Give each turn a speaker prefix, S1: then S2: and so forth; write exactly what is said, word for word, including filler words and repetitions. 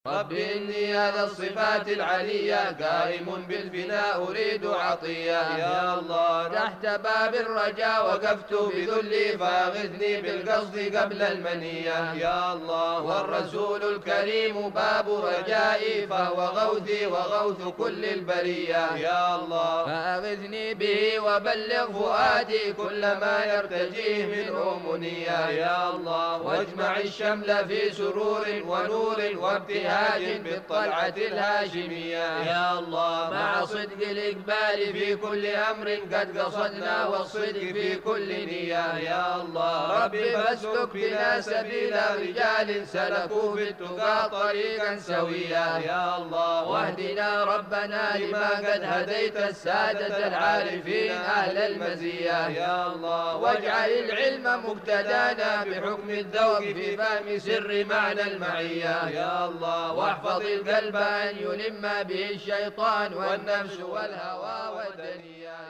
S1: رب إني هذا الصفات العلية قائم بالفناء أريد عطية. يا الله تحت باب الرجاء وقفت بذلي فأغثني بالقصد قبل المنية. يا الله والرسول الكريم باب رجائي فهو غوثي وغوث كل البرية. يا الله فأغثني به وبلغ فؤادي كل ما يرتجيه منه منية. يا الله واجمع الشمل في سرور ونور وابتهاج بالطلعة الهاشمية. يا الله مع صدق الإقبال في كل أمر قد قصدنا والصدق في كل نية. يا الله رب فاسلك بنا سبيل رجال سلكوا في التقى طريقا سويا. يا الله واهدنا ربنا لما قد هديت السادة العارفين أهل المزية. يا الله واجعل العلم مقتدانا بحكم الذوق في فهم سر معنى المعية. يا الله واحفظ القلب أن يلم به الشيطان والنفس والهوى والدنيا.